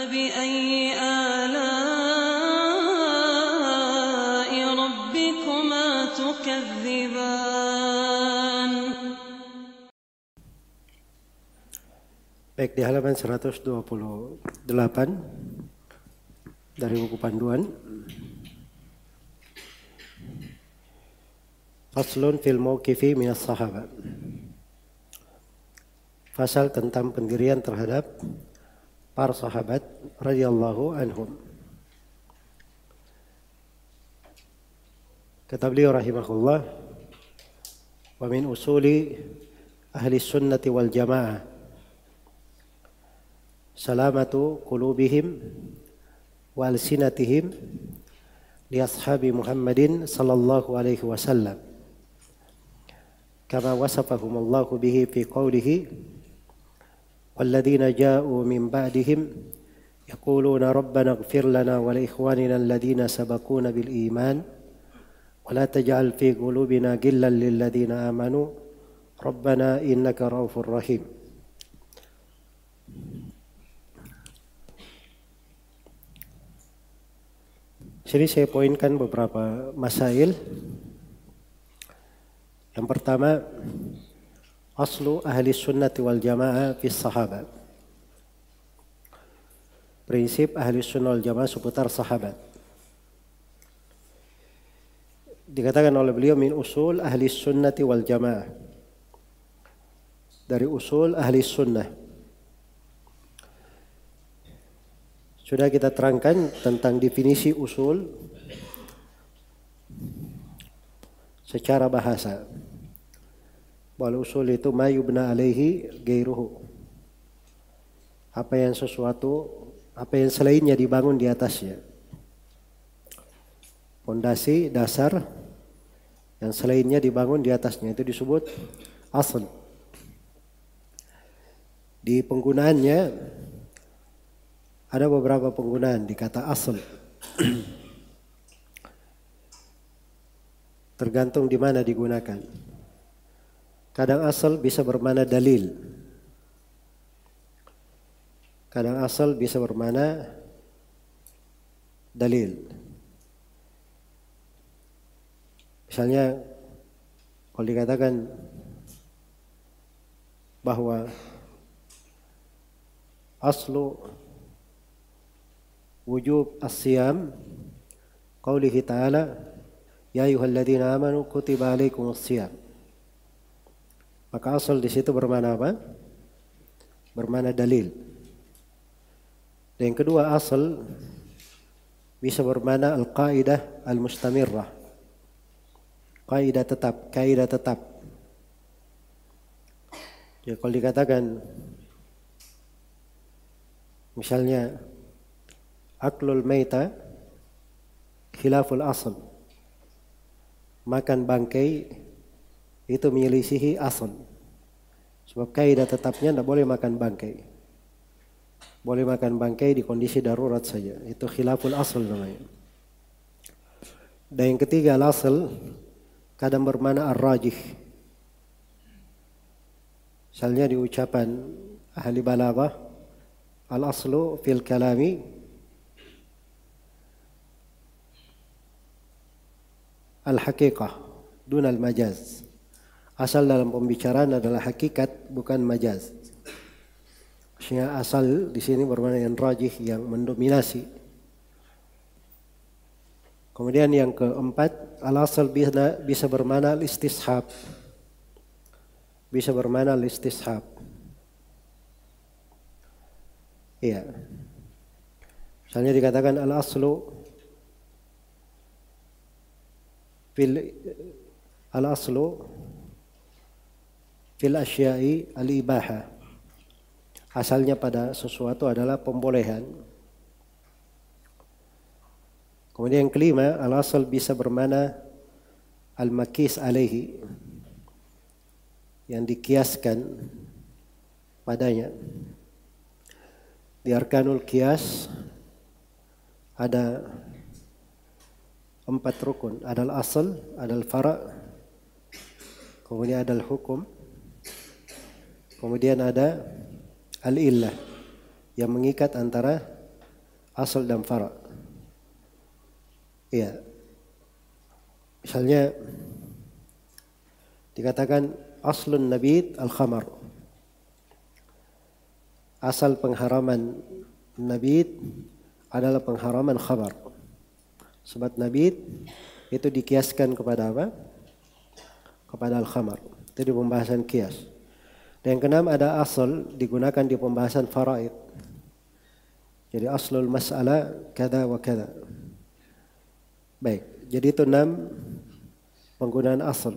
فبأي آلاء ربكما تكذبان. Baik, di halaman 128 dari buku panduan. Faslun fil mauqifi minas sahabat. Fasal tentang pendirian terhadap para sahabat radhiyallahu anhum. Kata beliau rahimahullah, wa min usuli ahli sunnati wal jamaah salamatu qulubihim wa alsinatihim li ashabi Muhammadin sallallahu alaihi wasallam kama wasafahumullahu bihi fi qawlihi walladzina ja'u min ba'dihim yaquluna rabbana ighfir lana wa li ikhwanina alladhina sabaquna bil iman wa la taj'al fi qulubina ghillan lil ladzina amanu rabbana innaka raufur rahim. Sini saya poinkan beberapa masail. Yang pertama, aslu ahli sunnati wal jamaah fi sahabat. Prinsip ahli sunnah wal jamaah seputar sahabat. Dikatakan oleh beliau min usul ahli sunnati wal jamaah. Dari usul ahli sunnah. Sudah kita terangkan tentang definisi usul secara bahasa. Wal usul itu ma yubna alaihi ghairuhu. Apa yang selainnya dibangun di atasnya. Fondasi dasar yang selainnya dibangun di atasnya itu disebut asal. Di penggunaannya ada beberapa penggunaan di kata asal. Tergantung di mana digunakan. Kadang asal bisa bermakna dalil. Kadang asal bisa bermakna dalil. Misalnya kalau dikatakan bahwa aslu wujub as-siyam qaulihi ta'ala ya ayyuhalladzina amanu kutiba alaikumus-siyam. Maka asal di situ bermakna apa? Bermakna dalil. Dan yang kedua asal bisa bermakna al-qaidah al-mustamirrah. Kaidah tetap. Ya kalau dikatakan misalnya aklul maita khilaful asal. Makan bangkai itu menyelisihi asal. Sebab kaidah tetapnya tidak boleh makan bangkai. Boleh makan bangkai di kondisi darurat saja. Itu khilaful asal namanya. Dan yang ketiga al-asal kadang bermakna ar-rajih. Misalnya di ucapan ahli balaghah al-aslu fil kalami al-haqiqah dun al-majaz. Asal dalam pembicaraan adalah hakikat bukan majaz. Maksudnya asal di sini bermakna yang rajih, yang mendominasi. Kemudian yang keempat, al-asal bisa bermakna al-istishab. Bisa bermakna al-istishab. Iya. Misalnya dikatakan al-aslu fil asya'i al-ibaha. Asalnya pada sesuatu adalah pembolehan. Kemudian yang kelima, al-asal bisa bermakna al-makis alaihi, yang dikiaskan padanya. Di arkanul qiyas ada 4 rukun. Ada al-asal, ada al-fara', kemudian ada al-hukum, kemudian ada al-illah yang mengikat antara asal dan fara. Iya. Misalnya dikatakan aslun nabit al-khamar. Asal pengharaman nabit adalah pengharaman khamar. Sebab nabit itu dikiaskan kepada apa? Kepada al-khamar. Itu di pembahasan kias. Dan yang keenam ada asal digunakan di pembahasan faraid. Jadi aslul mas'alah kada wa kada. Baik, jadi itu 6 penggunaan asal.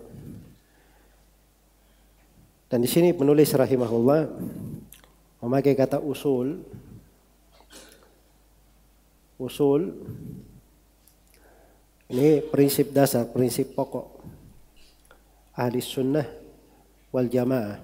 Dan di sini penulis rahimahullah memakai kata usul. Usul ini prinsip dasar, prinsip pokok ahli sunnah wal jamaah.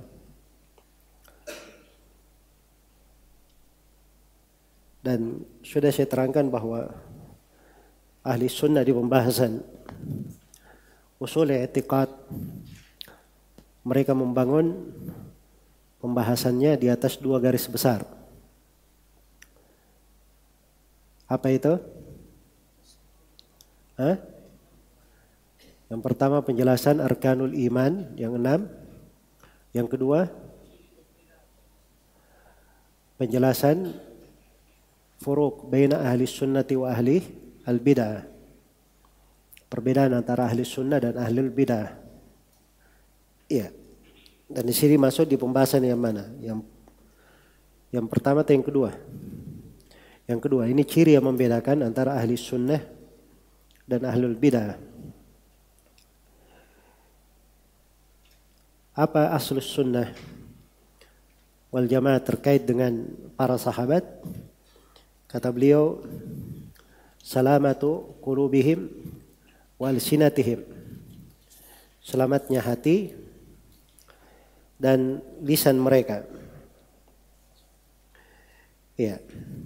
Dan sudah saya terangkan bahwa ahli sunnah di pembahasan usul i'tiqad mereka membangun pembahasannya di atas 2 garis besar. Apa itu? Yang pertama penjelasan arkanul iman yang 6. Yang kedua penjelasan furuq baina ahli sunnati wa ahli al-bid'ah. Perbedaan antara ahli sunnah dan ahli al-bid'ah. Iya. Dan di sini masuk di pembahasan yang mana? Yang pertama atau yang kedua? Yang kedua, ini ciri yang membedakan antara ahli sunnah dan ahli al-bid'ah. Apa aslus sunnah wal jamaah terkait dengan para sahabat? Kata beliau, salamatu qulubihim wal sinatihim. Selamatnya hati dan lisan mereka. Ya.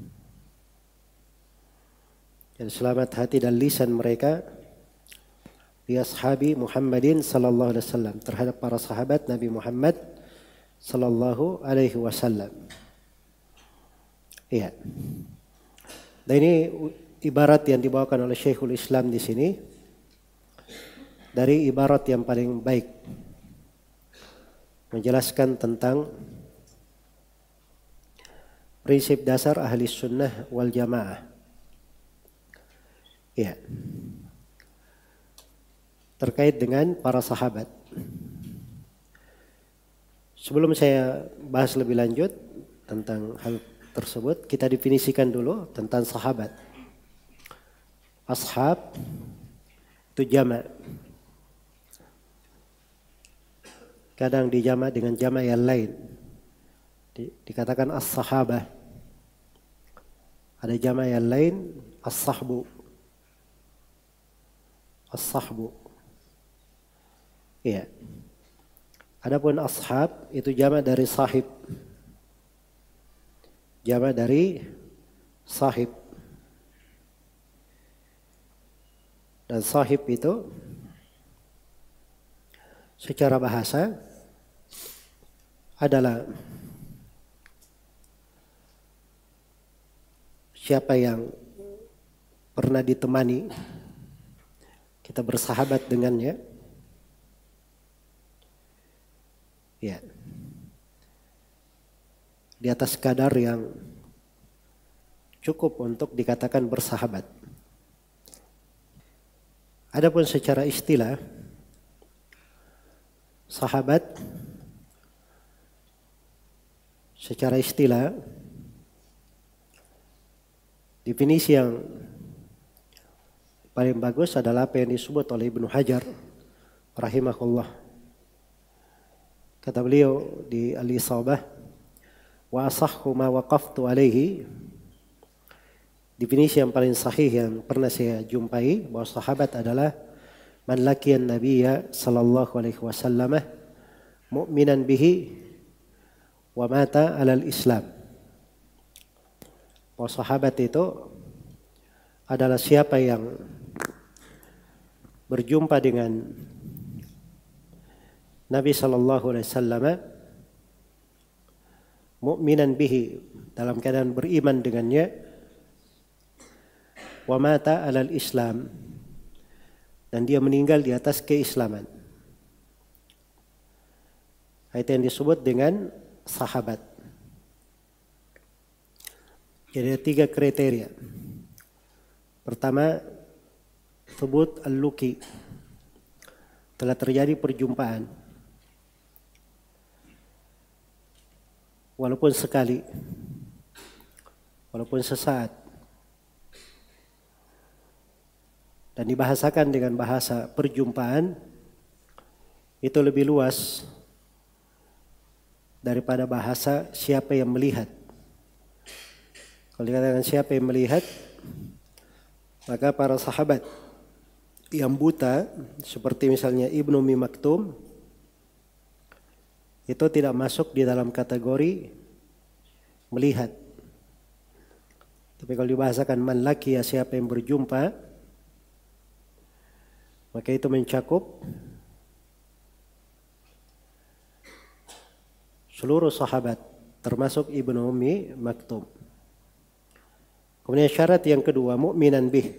Dan selamat hati dan lisan mereka li ashabi Muhammadin sallallahu alaihi wasallam, terhadap para sahabat Nabi Muhammad sallallahu alaihi wasallam. Iya. Dan ini ibarat yang dibawakan oleh Syekhul Islam di sini dari ibarat yang paling baik menjelaskan tentang prinsip dasar ahli sunnah wal jamaah. Ya. Terkait dengan para sahabat. Sebelum saya bahas lebih lanjut tentang hal tersebut, kita definisikan dulu tentang sahabat. Ashab itu jamak. Kadang dijamak dengan jamak yang lain. Dikatakan as-sahabah. Ada jamak yang lain, as-sahbu. As-sahbu. Iya. Adapun ashab itu jamak dari sahib. Jamak dari sahib. Dan sahib itu secara bahasa adalah siapa yang pernah ditemani, kita bersahabat dengannya. Ya. Di atas kadar yang cukup untuk dikatakan bersahabat. Adapun secara istilah, sahabat secara istilah definisi yang paling bagus adalah apa yang disebut oleh Ibnu Hajar rahimahullah. Kata beliau di Al-Isabah, wa asahhu ma waqaftu alaihi, definisi yang paling sahih yang pernah saya jumpai bahwa sahabat adalah man laqiyan nabiyya sallallahu alaihi wasallam mu'minan bihi wa mata alal Islam. Bahwa sahabat itu adalah siapa yang berjumpa dengan Nabi sallallahu alaihi wasallam mu'minan bihi, dalam keadaan beriman dengannya, wa mata alal Islam, dan dia meninggal di atas keislaman. Itu yang disebut dengan sahabat. Jadi ada 3 kriteria. Pertama, thubut al-luqi, telah terjadi perjumpaan walaupun sekali, walaupun sesaat, dan dibahasakan dengan bahasa perjumpaan itu lebih luas daripada bahasa siapa yang melihat. Kalau dikatakan siapa yang melihat, maka para sahabat yang buta seperti misalnya Ibnu Ummi Maktum itu tidak masuk di dalam kategori melihat. Tapi kalau dibahasakan man laqiya, siapa yang berjumpa, maka itu mencakup seluruh sahabat termasuk Ibnu Ummi Maktum. Kemudian syarat yang kedua, mu'minan bih.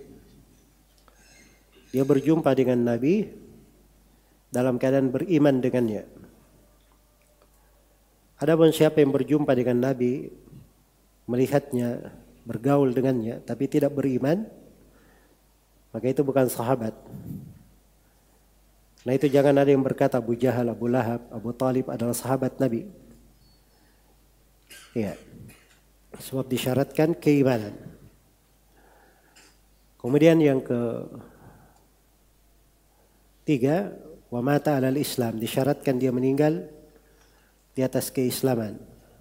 Dia berjumpa dengan Nabi dalam keadaan beriman dengannya. Adapun siapa yang berjumpa dengan Nabi, melihatnya, bergaul dengannya, tapi tidak beriman, maka itu bukan sahabat. Nah itu jangan ada yang berkata Abu Jahal, Abu Lahab, Abu Talib adalah sahabat Nabi. Ya, sebab disyaratkan keimanan. Kemudian yang ketiga, wa mata alal Islam, disyaratkan dia meninggal di atas keislaman.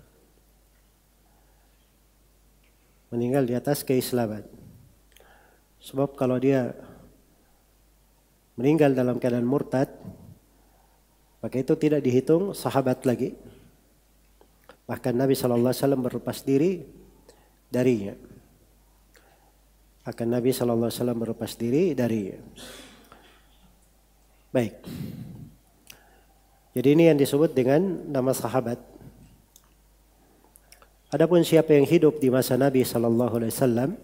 Meninggal di atas keislaman. Sebab kalau dia meninggal dalam keadaan murtad, maka itu tidak dihitung sahabat lagi. Bahkan Nabi SAW berlepas diri darinya. Akan Nabi SAW berlepas diri darinya. Baik. Jadi ini yang disebut dengan nama sahabat. Adapun siapa yang hidup di masa Nabi SAW,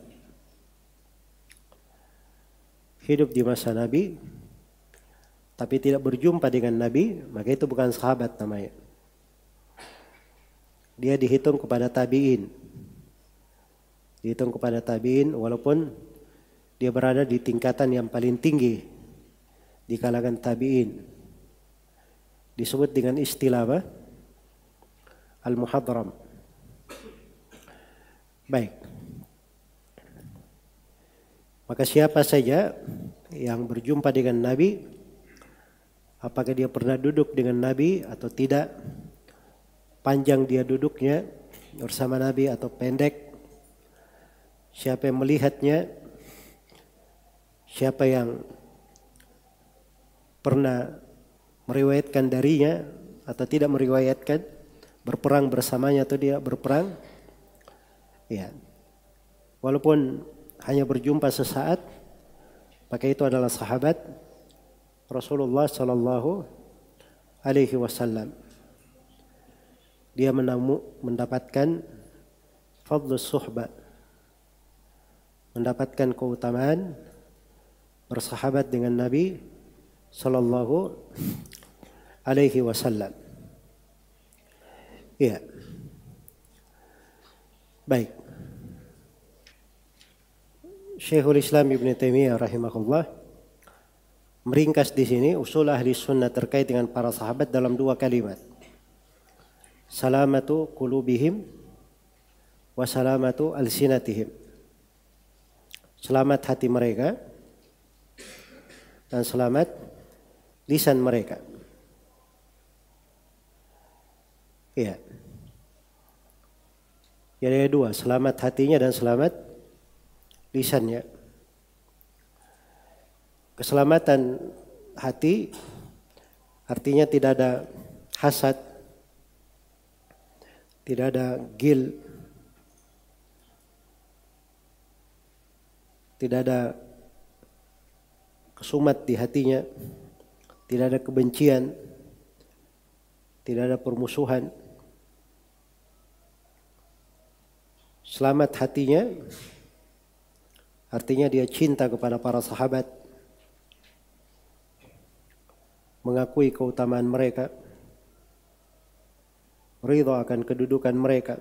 hidup di masa Nabi, tapi tidak berjumpa dengan Nabi, maka itu bukan sahabat namanya. Dia dihitung kepada tabi'in. Dihitung kepada tabi'in walaupun dia berada di tingkatan yang paling tinggi di kalangan tabi'in. Disebut dengan istilah apa? Al-Muhadram. Baik. Maka siapa saja yang berjumpa dengan Nabi, apakah dia pernah duduk dengan Nabi atau tidak, panjang dia duduknya bersama Nabi atau pendek, siapa yang melihatnya, siapa yang pernah meriwayatkan darinya atau tidak meriwayatkan, berperang bersamanya atau dia berperang, ya, walaupun hanya berjumpa sesaat, maka itu adalah sahabat Rasulullah Sallallahu Alaihi Wasallam. Dia mendapatkan fadlus suhbah, mendapatkan keutamaan bersahabat dengan Nabi Sallallahu Alaihi Wasallam. Ya, baik. Syekhul Islam Ibn Taimiyah rahimahullah meringkas di sini usul ahli sunnah terkait dengan para sahabat dalam 2 kalimat. Salamatu qulubihim wa salamatu alsinatihim. Selamat hati mereka dan selamat lisan mereka. Ya. Jadi ada 2, selamat hatinya dan selamat lisannya. Keselamatan hati artinya tidak ada hasad, tidak ada gil, tidak ada kesumat di hatinya, tidak ada kebencian, tidak ada permusuhan. Selamat hatinya Artinya dia cinta kepada para sahabat, mengakui keutamaan mereka, ridha akan kedudukan mereka.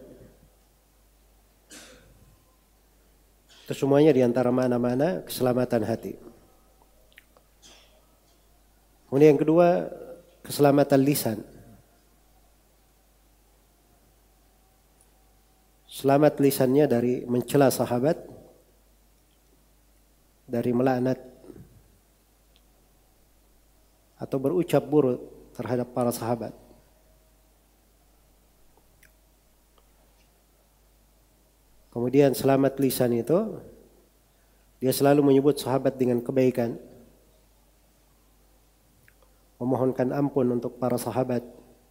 Itu semuanya di antara mana-mana keselamatan hati. Kemudian yang kedua, keselamatan lisan. Selamat lisannya dari mencela sahabat, dari melaknat atau berucap buruk terhadap para sahabat. Kemudian selamat lisan itu, dia selalu menyebut sahabat dengan kebaikan, memohonkan ampun untuk para sahabat,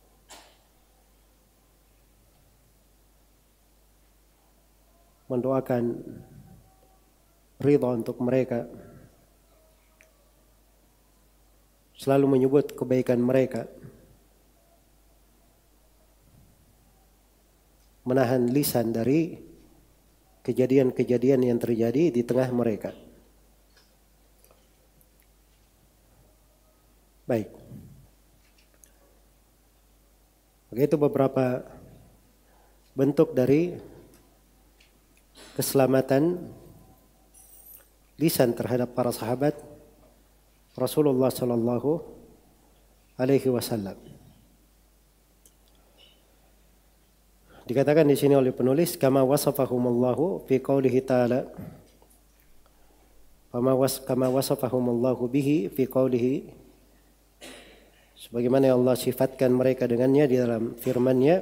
mendoakan ridha untuk mereka, selalu menyebut kebaikan mereka, menahan lisan dari kejadian-kejadian yang terjadi di tengah mereka. Baik. Begitu beberapa bentuk dari keselamatan lisan terhadap para sahabat Rasulullah sallallahu alaihi wasallam. Dikatakan di sini oleh penulis, kama wasafahumullahu fi qoulihi ta'ala, kama wasafahumullahu bihi fi qoulihi, sebagaimana Allah sifatkan mereka dengannya di dalam firman-Nya,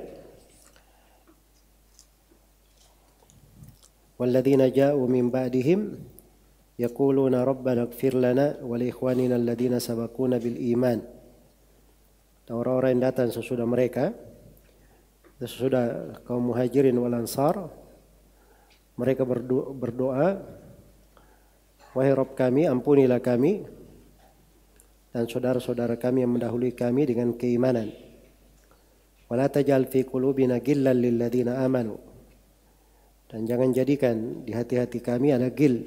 walladzina ja'u min ba'dihim yaquluna rabbana ighfir lana wa li ikhwanina alladzina sabaquna bil iman. Orang-orang yang datang sesudah mereka, sesudah kaum muhajirin wal ansar, mereka berdoa, wahai Rabb kami, ampunilah kami dan saudara-saudara kami yang mendahului kami dengan keimanan. Wala taj'al fi qulubina ghillan lil ladzina amanu. Dan jangan jadikan di hati-hati kami ada gil,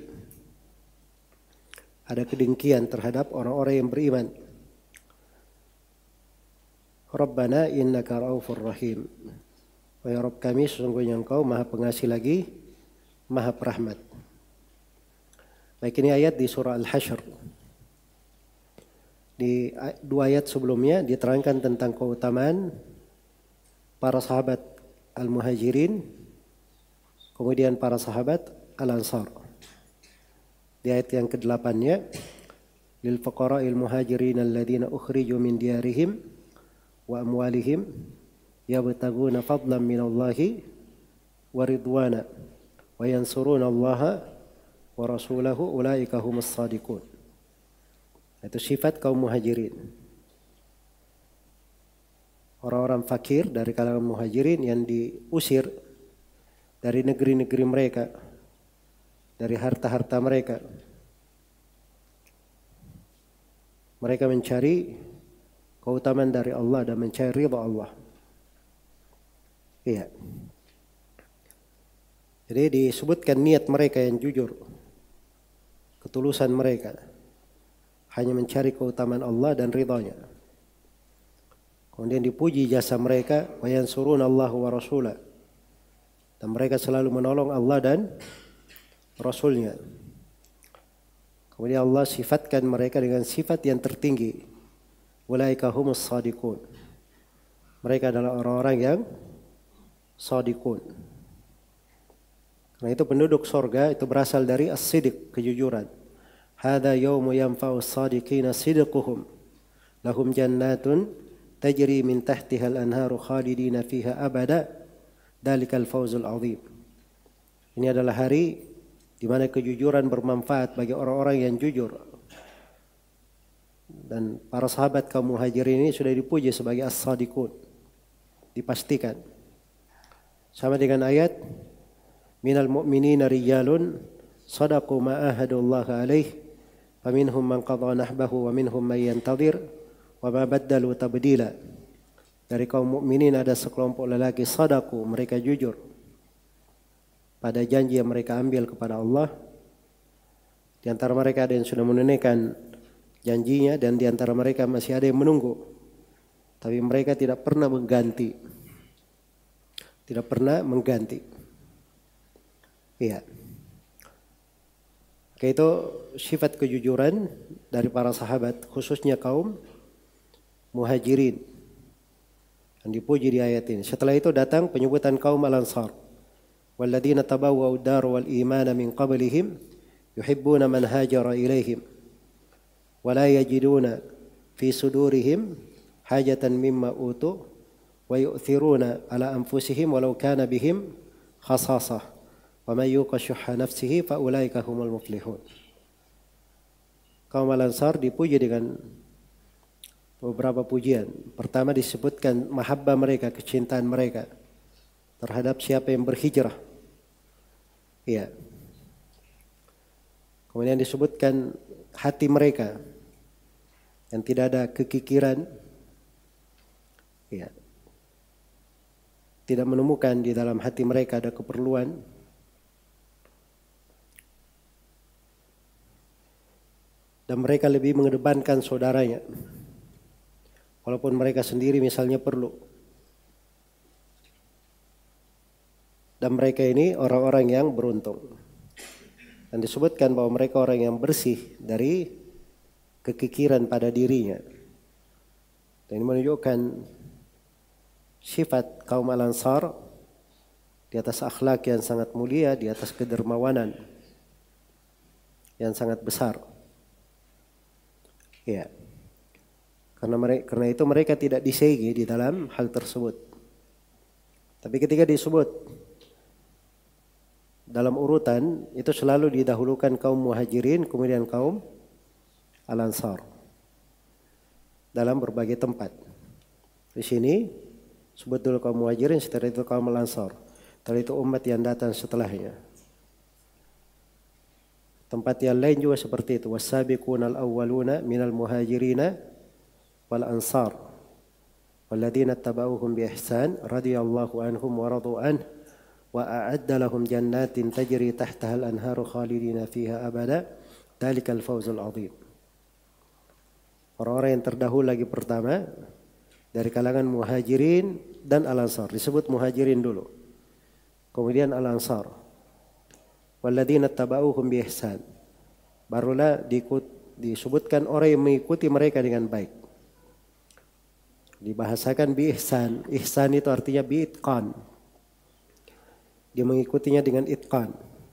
ada kedengkian terhadap orang-orang yang beriman. Rabbana innaka raufur rahim. Wahai Rabb kami, sesungguhnya Engkau Maha Pengasih lagi Maha Perahmat. Baik, ini ayat di surah Al-Hasyr. Di dua ayat sebelumnya diterangkan tentang keutamaan para sahabat Al-Muhajirin, kemudian para sahabat Al-Ansar. Di ayat yang ke-8-nya, lil fuqara'il muhajirin alladzina ukhriju min diyarihim wa amwalihim yabtaguna fadlan minallahi wa ridwana wa yansuruna Allaha wa rasulahu ulaika humus shadiqun. Itu sifat kaum muhajirin. Orang-orang fakir dari kalangan muhajirin yang diusir dari negeri-negeri mereka, dari harta-harta mereka. Mereka mencari keutamaan dari Allah dan mencari ridha Allah. Iya. Jadi disebutkan niat mereka yang jujur, ketulusan mereka, hanya mencari keutamaan Allah dan ridhanya. Kemudian dipuji jasa mereka, wa yansuruna Allah wa rasulah. Dan mereka selalu menolong Allah dan Rasulnya. Kemudian Allah sifatkan mereka dengan sifat yang tertinggi, ulaika humus shadiqun. Mereka adalah orang-orang yang shadiqun. Karena itu penduduk surga itu berasal dari as-sidq, kejujuran. Hadza yaumu yanfa'u as-sadiqina sidquhum. Lahum jannatun tajri min tahtiha al-anharu khalidina fiha abada. Dalikal fawzul azim. Ini adalah hari di mana kejujuran bermanfaat bagi orang-orang yang jujur. Dan para sahabat kaum muhajirin ini sudah dipuji sebagai as-sadiqun. Dipastikan. Sama dengan ayat, minal mu'minina rijalun sadaqu ma ahadullaha alaih, faminhum man qadha nahbahu wa minhum man yantadhir wa ma baddalu tabdila. Dari kaum mukminin ada sekelompok lelaki sadaqu, mereka jujur pada janji yang mereka ambil kepada Allah, Di antara mereka ada yang sudah menunaikan janjinya dan di antara mereka masih ada yang menunggu. Tapi mereka tidak pernah mengganti. Tidak pernah mengganti. Iya. Itu sifat kejujuran dari para sahabat, khususnya kaum Muhajirin yang dipuji di ayat ini. Setelah itu datang penyebutan kaum Al-Ansar. Walladzina tabawwa'u ad-dar wal imana min qablihim yuhibbuna man hajara ilaihim wa la yajiduna fi sudurihim hajatan mimma utu wa yu'thiruna ala anfusihim walau kana bihim khasasah wa man yuqa syuhha nafsihi fa ulaika humul muflihun. Kaum Al-Ansar dipuji dengan beberapa pujian. Pertama disebutkan mahabbah mereka, kecintaan mereka terhadap siapa yang berhijrah. Iya. Kemudian disebutkan hati mereka yang tidak ada kekikiran. Iya. Tidak menemukan di dalam hati mereka ada keperluan. Dan mereka lebih mengedepankan saudaranya. Walaupun mereka sendiri misalnya perlu. Dan mereka ini orang-orang yang beruntung. Dan disebutkan bahwa mereka orang yang bersih dari kekikiran pada dirinya. Dan ini menunjukkan sifat kaum Al-Ansar di atas akhlak yang sangat mulia, di atas kedermawanan yang sangat besar. Ya. Karena itu mereka tidak disegi di dalam hal tersebut. Tapi ketika disebut dalam urutan itu selalu didahulukan kaum Muhajirin kemudian kaum Al-Ansar dalam berbagai tempat. Di sini sebut dulu kaum Muhajirin, setelah itu kaum Al-Ansar, setelah itu umat yang datang setelahnya. Tempat yang lain juga seperti itu. Was-sabiqunal awwaluna minal muhajirina wal ansar walladzina tabauhum bi ihsan radhiyallahu anhum wa radu anhu wa a'adda lahum jannatin tajri tahtaha al-anharu khalidina fiha abada dzalikal fawzul 'adzim. Orang-orang yang terdahulu lagi pertama dari kalangan Muhajirin dan Al-Ansar. Disebut Muhajirin dulu. Kemudian Al-Ansar. Walladzina tabauhum bi ihsan. Barulah disebutkan orang yang mengikuti mereka dengan baik. Dibahasakan bi ihsan. Ihsan itu artinya bi itqan. Dia mengikutinya dengan itqan.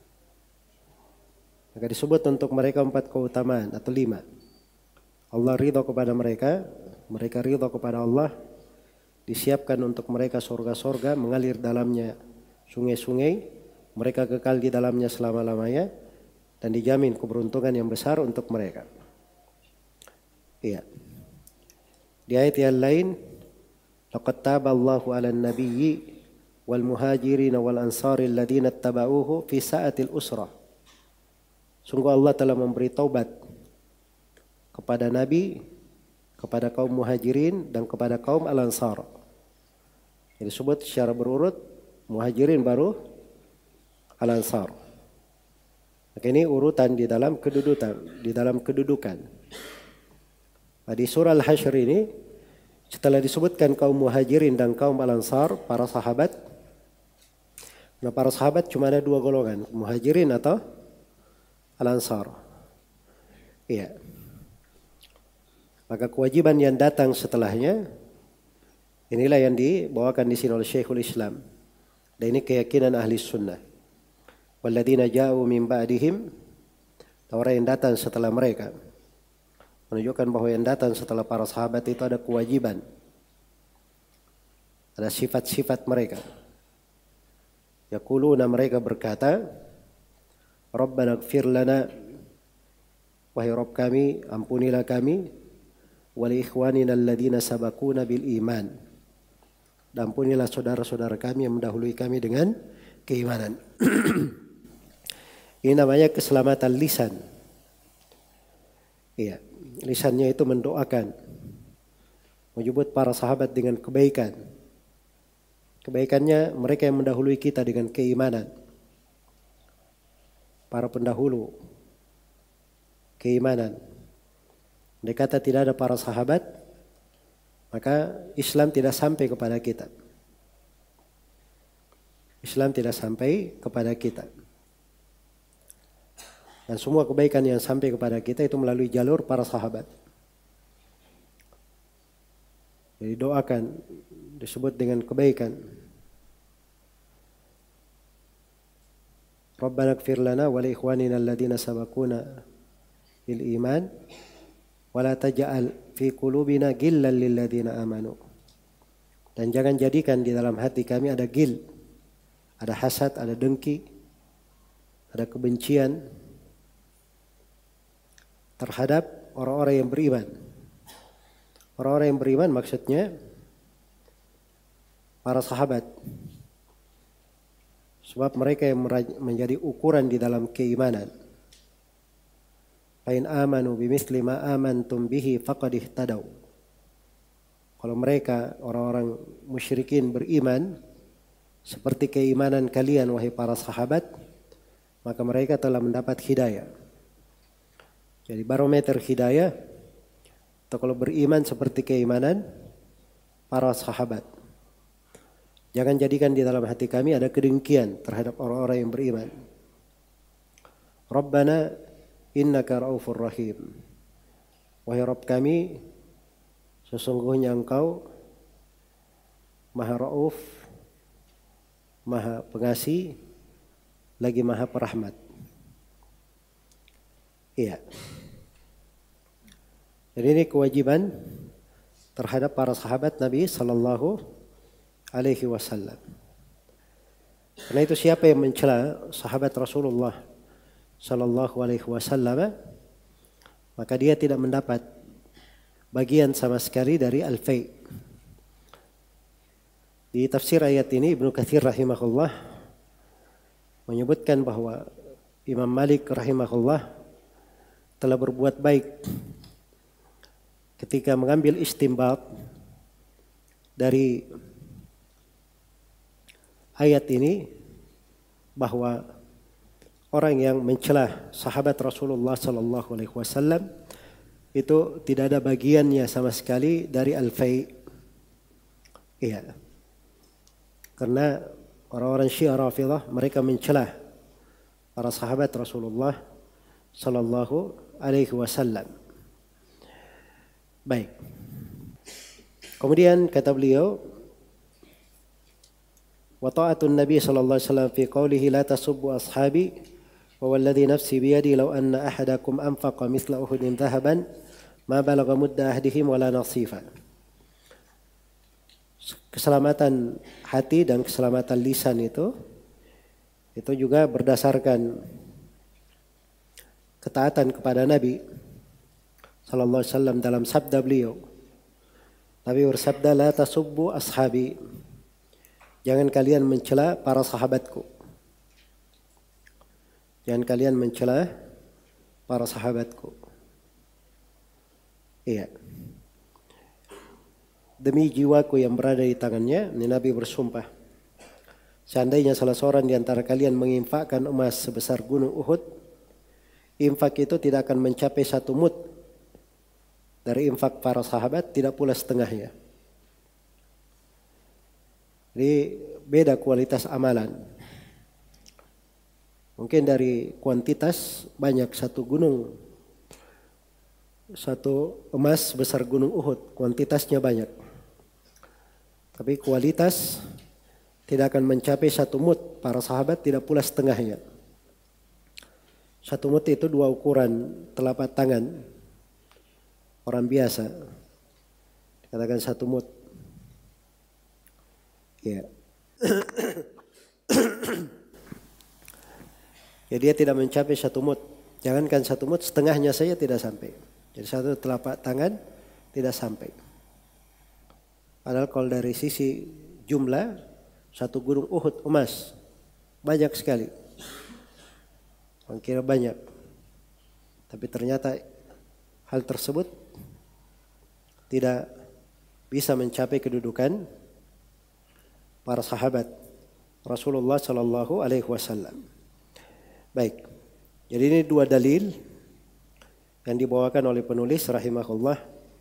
Maka disebut untuk mereka 4 keutamaan atau 5. Allah ridha kepada mereka, mereka ridha kepada Allah, disiapkan untuk mereka surga-surga, mengalir dalamnya sungai-sungai, mereka kekal di dalamnya selama-lamanya, dan dijamin keberuntungan yang besar untuk mereka. Iya. Di ayat yang lain, laqad taballahu 'alan nabiyyi wal muhajirin wal ansari alladziina ittaba'uuhu fi sa'atil usrah. Sungguh Allah telah memberi taubat kepada Nabi, kepada kaum Muhajirin dan kepada kaum Al-Ansar. Jadi disebut secara berurut, Muhajirin baru Al-Ansar. Maka ini urutan di dalam kedudukan, Nah, di surah Al-Hasyr ini setelah disebutkan kaum Muhajirin dan kaum Al-Ansar, para sahabat. Nah, para sahabat cuma ada 2 golongan, Muhajirin atau Al-Ansar. Iya. Maka kewajiban yang datang setelahnya inilah yang dibawakan di sini oleh Syekhul Islam. Dan ini keyakinan ahli sunnah. Walladzina ja'u min ba'dihim, orang yang datang setelah mereka. Menunjukkan bahwa yang datang setelah para sahabat itu ada kewajiban. Ada sifat-sifat mereka. Yaquluna, mereka berkata, Rabbana ighfir lana, wahai Rabb kami, ampunilah kami, wa li ikhwanina alladzina sabaquna bil iman. Dan ampunilah saudara-saudara kami yang mendahului kami dengan keimanan. Ini namanya keselamatan lisan. Iya, lisannya itu mendoakan, menyebut para sahabat dengan kebaikan. Kebaikannya mereka yang mendahului kita dengan keimanan. Para pendahulu keimanan. Andai kata tidak ada para sahabat, maka Islam tidak sampai kepada kita. Islam tidak sampai kepada kita. Dan semua kebaikan yang sampai kepada kita itu melalui jalur para sahabat. Jadi doakan disebut dengan kebaikan. Rabbana ighfir lana wa li ikhwanina alladhina sabaquna bil iman wa la taj'al fi qulubina ghillan lil ladzina amanu. Dan jangan jadikan di dalam hati kami ada gil, ada hasad, ada dengki, ada kebencian terhadap orang-orang yang beriman. Orang-orang yang beriman maksudnya para sahabat. Sebab mereka yang menjadi ukuran di dalam keimanan. Fa in amanu bimithli ma amantum bihi faqad ihtadaw. Kalau mereka orang-orang musyrikin beriman seperti keimanan kalian wahai para sahabat, maka mereka telah mendapat hidayah. Jadi barometer hidayah atau kalau beriman seperti keimanan para sahabat. Jangan jadikan di dalam hati kami ada kedengkian terhadap orang-orang yang beriman. Rabbana innaka raufur rahim. Wahai Rabb kami, sesungguhnya Engkau Maha Rauf, Maha Pengasih, lagi Maha Perahmat. Iya. Jadi ini kewajiban terhadap para sahabat Nabi sallallahu alaihi wasallam. Karena itu siapa yang mencela sahabat Rasulullah sallallahu alaihi wasallam, maka dia tidak mendapat bagian sama sekali dari al-fai'. Di tafsir ayat ini Ibnu Katsir rahimahullah menyebutkan bahwa Imam Malik rahimahullah telah berbuat baik ketika mengambil istinbat dari ayat ini bahwa orang yang mencela sahabat Rasulullah sallallahu alaihi wasallam itu tidak ada bagiannya sama sekali dari al-fai'. Iya. Karena orang-orang Syiah Rafidhah mereka mencela para sahabat Rasulullah sallallahu alaihi wasallam. Baik. Kemudian kata beliau, wa ta'atun Nabi sallallahu alaihi wasallam fi qawlihi la tasubbu ashabi wa walladhi nafsi biyadi law anna ahadakum anfaqa mithla uhudin dhahaban ma balagha mudda ahdihim wala nasifa. Keselamatan hati dan keselamatan lisan itu juga berdasarkan ketaatan kepada Nabi sallallahu alaihi wasallam dalam sabda beliau. Nabi bersabda, la tasubbu ashabi. Jangan kalian mencela para sahabatku. Jangan kalian mencela para sahabatku. Iya. Demi jiwaku yang berada di tangannya, Nabi bersumpah. Seandainya salah seorang di antara kalian menginfakkan emas sebesar gunung Uhud, infak itu tidak akan mencapai 1 mud dari infak para sahabat, tidak pula setengahnya. Jadi beda kualitas amalan. Mungkin dari kuantitas banyak satu emas besar gunung Uhud, kuantitasnya banyak. Tapi kualitas tidak akan mencapai 1 mud, para sahabat tidak pula setengahnya. 1 mud itu 2 ukuran telapak tangan orang biasa. Dikatakan 1 mud. Ya. Ya dia tidak mencapai 1 mud. Jangankan 1 mud, setengahnya saja tidak sampai. Jadi 1 telapak tangan tidak sampai. Padahal kalau dari sisi jumlah 1 gunung Uhud emas banyak sekali. Orang kira banyak. Tapi ternyata hal tersebut tidak bisa mencapai kedudukan para sahabat Rasulullah sallallahu alaihi wasallam. Baik. Jadi ini 2 dalil yang dibawakan oleh penulis rahimahullah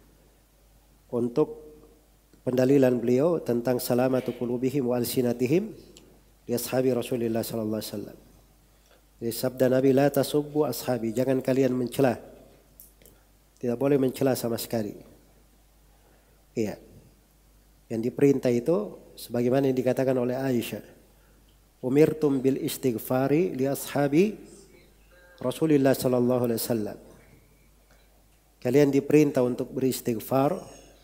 untuk pendalilan beliau tentang salamatu qulubihim wa alsinatihim li ashabi Rasulullah sallallahu alaihi wasallam. Jadi sabda Nabi, la tasubbu ashabi, jangan kalian mencela. Tidak boleh mencela sama sekali. Iya. Yang diperintah itu sebagaimana yang dikatakan oleh Aisyah. Umirtum bil istighfari li ashabi Rasulullah sallallahu alaihi wasallam. Kalian diperintah untuk beristighfar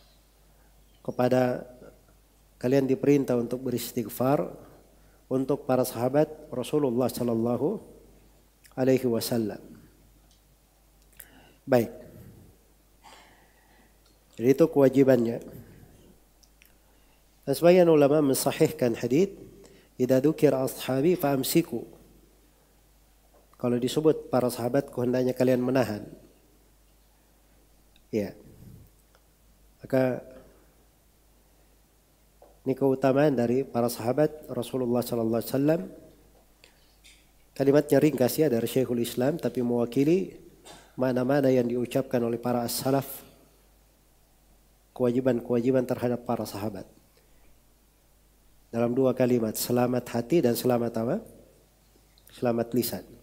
untuk para sahabat Rasulullah sallallahu alaihi wasallam. Baik. Jadi itu kewajibannya. Dan sebagian ulama mensahihkan hadits, idza dzukira ashabi fa'amsiku. Kalau disebut para sahabat, hendaknya kalian menahan. Ya. Maka ini keutamaan dari para sahabat Rasulullah sallallahu alaihi wasallam. Kalimatnya ringkas ya dari Syekhul Islam, tapi mewakili mana-mana yang diucapkan oleh para as-salaf, kewajiban-kewajiban terhadap para sahabat. Dalam dua kalimat, selamat hati dan selamat apa? Selamat lisan.